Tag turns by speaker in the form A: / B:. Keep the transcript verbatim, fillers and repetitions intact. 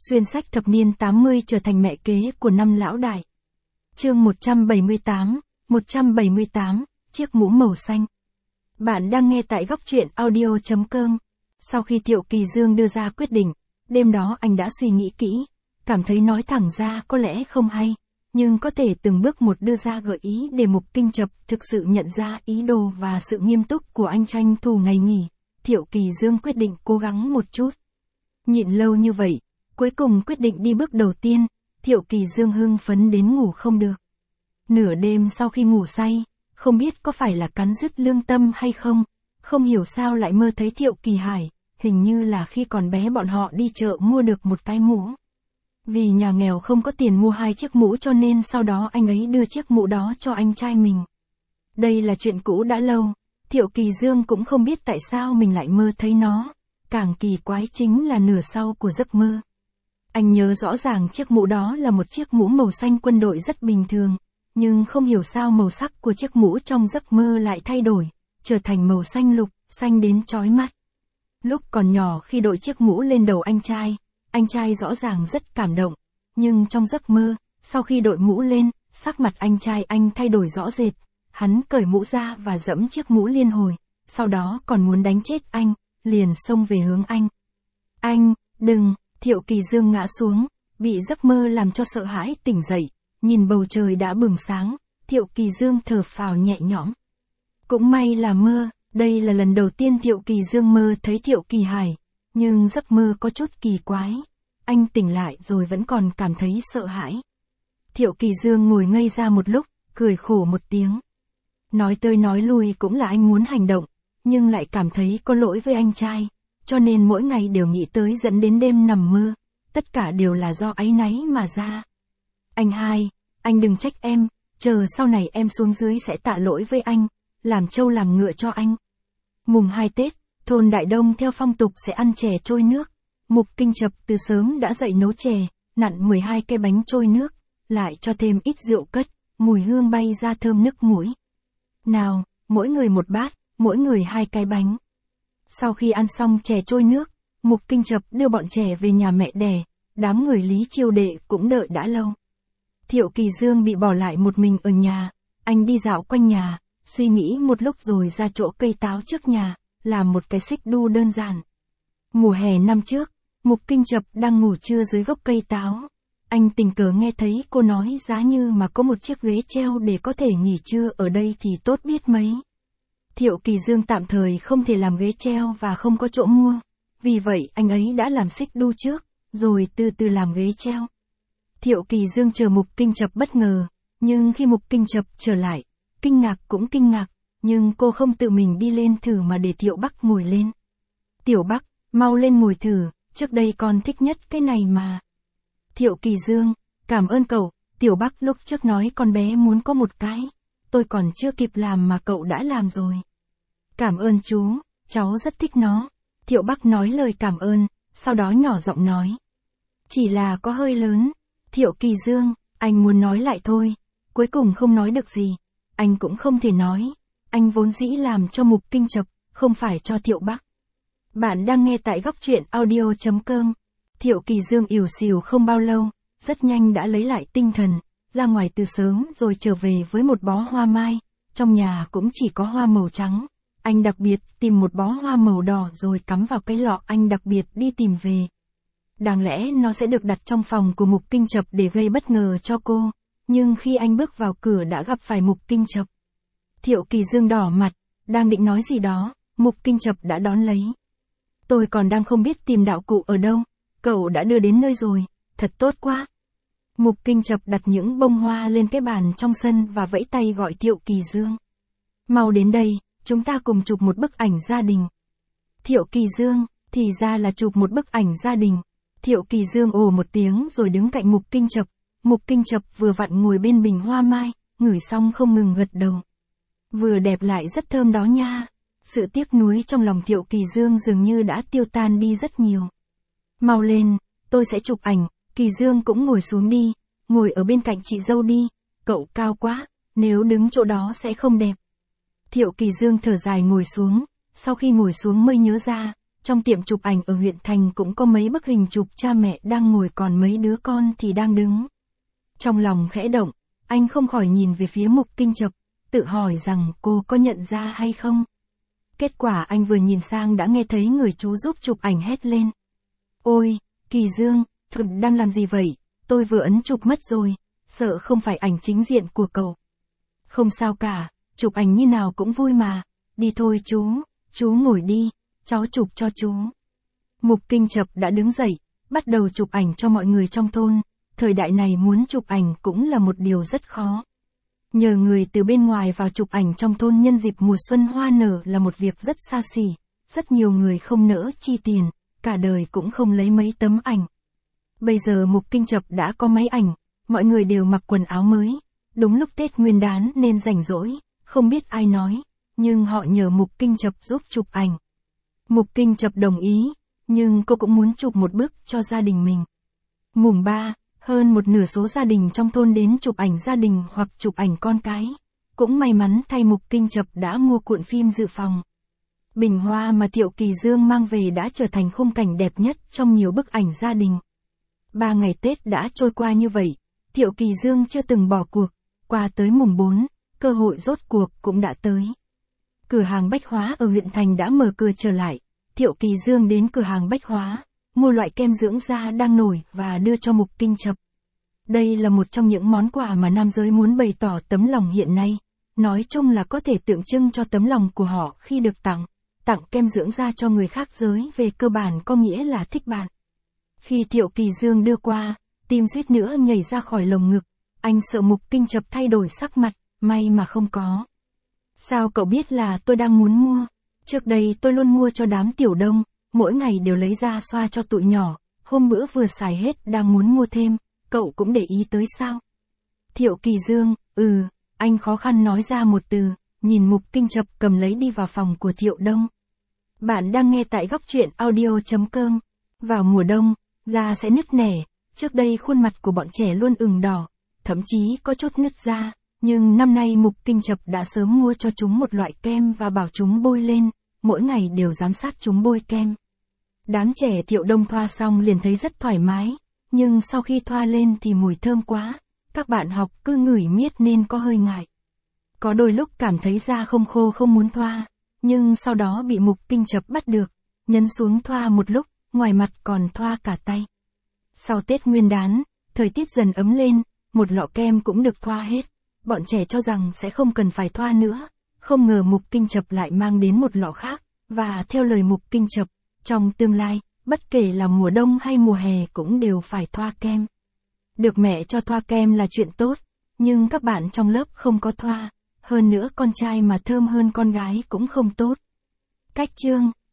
A: Xuyên sách thập niên tám mươi trở thành mẹ kế của năm lão đại. Chương một trăm bảy mươi tám, một trăm bảy mươi tám, chiếc mũ màu xanh. Bạn đang nghe tại góc truyện audio chấm com. Sau khi Thiệu Kỳ Dương đưa ra quyết định, đêm đó anh đã suy nghĩ kỹ, cảm thấy nói thẳng ra có lẽ không hay, nhưng có thể từng bước một đưa ra gợi ý để Mục Kinh Chập thực sự nhận ra ý đồ và sự nghiêm túc của anh tranh thủ ngày nghỉ. Thiệu Kỳ Dương quyết định cố gắng một chút. Nhịn lâu như vậy, cuối cùng quyết định đi bước đầu tiên, Thiệu Kỳ Dương hưng phấn đến ngủ không được. Nửa đêm sau khi ngủ say, không biết có phải là cắn rứt lương tâm hay không, không hiểu sao lại mơ thấy Thiệu Kỳ Hải, hình như là khi còn bé bọn họ đi chợ mua được một cái mũ. Vì nhà nghèo không có tiền mua hai chiếc mũ cho nên sau đó anh ấy đưa chiếc mũ đó cho anh trai mình. Đây là chuyện cũ đã lâu, Thiệu Kỳ Dương cũng không biết tại sao mình lại mơ thấy nó, càng kỳ quái chính là nửa sau của giấc mơ. Anh nhớ rõ ràng chiếc mũ đó là một chiếc mũ màu xanh quân đội rất bình thường, nhưng không hiểu sao màu sắc của chiếc mũ trong giấc mơ lại thay đổi, trở thành màu xanh lục, xanh đến chói mắt. Lúc còn nhỏ khi đội chiếc mũ lên đầu anh trai, anh trai rõ ràng rất cảm động, nhưng trong giấc mơ, sau khi đội mũ lên, sắc mặt anh trai anh thay đổi rõ rệt, hắn cởi mũ ra và giẫm chiếc mũ liên hồi, sau đó còn muốn đánh chết anh, liền xông về hướng anh. Anh, đừng! Thiệu Kỳ Dương ngã xuống, bị giấc mơ làm cho sợ hãi tỉnh dậy, nhìn bầu trời đã bừng sáng, Thiệu Kỳ Dương thở phào nhẹ nhõm. Cũng may là mơ, đây là lần đầu tiên Thiệu Kỳ Dương mơ thấy Thiệu Kỳ Hải, nhưng giấc mơ có chút kỳ quái. Anh tỉnh lại rồi vẫn còn cảm thấy sợ hãi. Thiệu Kỳ Dương ngồi ngây ra một lúc, cười khổ một tiếng. Nói tới nói lui cũng là anh muốn hành động, nhưng lại cảm thấy có lỗi với anh trai. Cho nên mỗi ngày đều nghĩ tới dẫn đến đêm nằm mơ, tất cả đều là do áy náy mà ra. Anh hai, anh đừng trách em, chờ sau này em xuống dưới sẽ tạ lỗi với anh, làm trâu làm ngựa cho anh. Mùng hai Tết, thôn Đại Đông theo phong tục sẽ ăn chè trôi nước. Mục Kinh Chập từ sớm đã dậy nấu chè, nặn mười hai cái bánh trôi nước, lại cho thêm ít rượu cất, mùi hương bay ra thơm nức mũi. Nào, mỗi người một bát, mỗi người hai cái bánh. Sau khi ăn xong chè trôi nước, Mục Kinh Chập đưa bọn trẻ về nhà mẹ đẻ, đám người Lý Chiêu Đệ cũng đợi đã lâu. Thiệu Kỳ Dương bị bỏ lại một mình ở nhà, anh đi dạo quanh nhà, suy nghĩ một lúc rồi ra chỗ cây táo trước nhà, làm một cái xích đu đơn giản. Mùa hè năm trước, Mục Kinh Chập đang ngủ trưa dưới gốc cây táo. Anh tình cờ nghe thấy cô nói giá như mà có một chiếc ghế treo để có thể nghỉ trưa ở đây thì tốt biết mấy. Thiệu Kỳ Dương tạm thời không thể làm ghế treo và không có chỗ mua, vì vậy anh ấy đã làm xích đu trước, rồi từ từ làm ghế treo. Thiệu Kỳ Dương chờ Mục Kinh Chập bất ngờ, nhưng khi Mục Kinh Chập trở lại, kinh ngạc cũng kinh ngạc, nhưng cô không tự mình đi lên thử mà để Thiệu Bắc ngồi lên. Tiểu Bắc, mau lên ngồi thử, trước đây con thích nhất cái này mà. Thiệu Kỳ Dương, cảm ơn cậu, Tiểu Bắc lúc trước nói con bé muốn có một cái. Tôi còn chưa kịp làm mà cậu đã làm rồi. Cảm ơn chú, cháu rất thích nó. Thiệu Bắc nói lời cảm ơn, sau đó nhỏ giọng nói. Chỉ là có hơi lớn. Thiệu Kỳ Dương, anh muốn nói lại thôi. Cuối cùng không nói được gì. Anh cũng không thể nói. Anh vốn dĩ làm cho Mục Kinh Chập, không phải cho Thiệu Bắc. Bạn đang nghe tại góc truyện audio chấm com. Thiệu Kỳ Dương ỉu xìu không bao lâu, rất nhanh đã lấy lại tinh thần. Ra ngoài từ sớm rồi trở về với một bó hoa mai, trong nhà cũng chỉ có hoa màu trắng. Anh đặc biệt tìm một bó hoa màu đỏ rồi cắm vào cái lọ anh đặc biệt đi tìm về. Đáng lẽ nó sẽ được đặt trong phòng của Mục Kinh Chập để gây bất ngờ cho cô, nhưng khi anh bước vào cửa đã gặp phải Mục Kinh Chập. Thiệu Kỳ Dương đỏ mặt, đang định nói gì đó, Mục Kinh Chập đã đón lấy. Tôi còn đang không biết tìm đạo cụ ở đâu, cậu đã đưa đến nơi rồi, thật tốt quá. Mục Kinh Chập đặt những bông hoa lên cái bàn trong sân và vẫy tay gọi Thiệu Kỳ Dương. Mau đến đây, chúng ta cùng chụp một bức ảnh gia đình. Thiệu Kỳ Dương, thì ra là chụp một bức ảnh gia đình. Thiệu Kỳ Dương ồ một tiếng rồi đứng cạnh Mục Kinh Chập. Mục Kinh Chập vừa vặn ngồi bên bình hoa mai, ngửi xong không ngừng gật đầu. Vừa đẹp lại rất thơm đó nha. Sự tiếc nuối trong lòng Thiệu Kỳ Dương dường như đã tiêu tan đi rất nhiều. Mau lên, tôi sẽ chụp ảnh. Kỳ Dương cũng ngồi xuống đi, ngồi ở bên cạnh chị dâu đi, cậu cao quá, nếu đứng chỗ đó sẽ không đẹp. Thiệu Kỳ Dương thở dài ngồi xuống, sau khi ngồi xuống mới nhớ ra, trong tiệm chụp ảnh ở huyện thành cũng có mấy bức hình chụp cha mẹ đang ngồi còn mấy đứa con thì đang đứng. Trong lòng khẽ động, anh không khỏi nhìn về phía Mục Kinh Chập, tự hỏi rằng cô có nhận ra hay không. Kết quả anh vừa nhìn sang đã nghe thấy người chú giúp chụp ảnh hét lên. Ôi, Kỳ Dương, thật đang làm gì vậy? Tôi vừa ấn chụp mất rồi, sợ không phải ảnh chính diện của cậu. Không sao cả, chụp ảnh như nào cũng vui mà. Đi thôi chú, chú ngồi đi, cháu chụp cho chú. Mục Kinh Chập đã đứng dậy, bắt đầu chụp ảnh cho mọi người trong thôn. Thời đại này muốn chụp ảnh cũng là một điều rất khó. Nhờ người từ bên ngoài vào chụp ảnh trong thôn nhân dịp mùa xuân hoa nở là một việc rất xa xỉ. Rất nhiều người không nỡ chi tiền, cả đời cũng không lấy mấy tấm ảnh. Bây giờ Mục Kinh Chập đã có máy ảnh, mọi người đều mặc quần áo mới. Đúng lúc Tết Nguyên đán nên rảnh rỗi, không biết ai nói, nhưng họ nhờ Mục Kinh Chập giúp chụp ảnh. Mục Kinh Chập đồng ý, nhưng cô cũng muốn chụp một bức cho gia đình mình. Mùng ba, hơn một nửa số gia đình trong thôn đến chụp ảnh gia đình hoặc chụp ảnh con cái. Cũng may mắn thay Mục Kinh Chập đã mua cuộn phim dự phòng. Bình hoa mà Thiệu Kỳ Dương mang về đã trở thành khung cảnh đẹp nhất trong nhiều bức ảnh gia đình. Ba ngày Tết đã trôi qua như vậy, Thiệu Kỳ Dương chưa từng bỏ cuộc, qua tới mùng bốn, cơ hội rốt cuộc cũng đã tới. Cửa hàng bách hóa ở huyện thành đã mở cửa trở lại, Thiệu Kỳ Dương đến cửa hàng bách hóa, mua loại kem dưỡng da đang nổi và đưa cho Mục Kinh Chập. Đây là một trong những món quà mà nam giới muốn bày tỏ tấm lòng hiện nay, nói chung là có thể tượng trưng cho tấm lòng của họ khi được tặng. Tặng kem dưỡng da cho người khác giới về cơ bản có nghĩa là thích bạn. Khi Thiệu Kỳ Dương đưa qua, tim suýt nữa nhảy ra khỏi lồng ngực, anh sợ Mục Kinh Chập thay đổi sắc mặt, may mà không có. Sao cậu biết là tôi đang muốn mua? Trước đây tôi luôn mua cho đám tiểu đông, mỗi ngày đều lấy ra xoa cho tụi nhỏ, hôm bữa vừa xài hết đang muốn mua thêm, cậu cũng để ý tới sao? Thiệu Kỳ Dương, ừ, anh khó khăn nói ra một từ, nhìn Mục Kinh Chập cầm lấy đi vào phòng của Thiệu Đông. Bạn đang nghe tại góc truyện audio chấm com. Vào mùa đông, da sẽ nứt nẻ, trước đây khuôn mặt của bọn trẻ luôn ửng đỏ, thậm chí có chút nứt da, nhưng năm nay Mục Kinh Chập đã sớm mua cho chúng một loại kem và bảo chúng bôi lên, mỗi ngày đều giám sát chúng bôi kem. Đám trẻ Thiệu Đông thoa xong liền thấy rất thoải mái, nhưng sau khi thoa lên thì mùi thơm quá, các bạn học cứ ngửi miết nên có hơi ngại. Có đôi lúc cảm thấy da không khô không muốn thoa, nhưng sau đó bị Mục Kinh Chập bắt được, nhấn xuống thoa một lúc, ngoài mặt còn thoa cả tay. Sau Tết Nguyên đán, thời tiết dần ấm lên, một lọ kem cũng được thoa hết, bọn trẻ cho rằng sẽ không cần phải thoa nữa, không ngờ Mục Kinh Chập lại mang đến một lọ khác, và theo lời Mục Kinh Chập, trong tương lai, bất kể là mùa đông hay mùa hè cũng đều phải thoa kem. Được mẹ cho thoa kem là chuyện tốt, nhưng các bạn trong lớp không có thoa. Hơn nữa con trai mà thơm hơn con gái cũng không tốt. Cách chương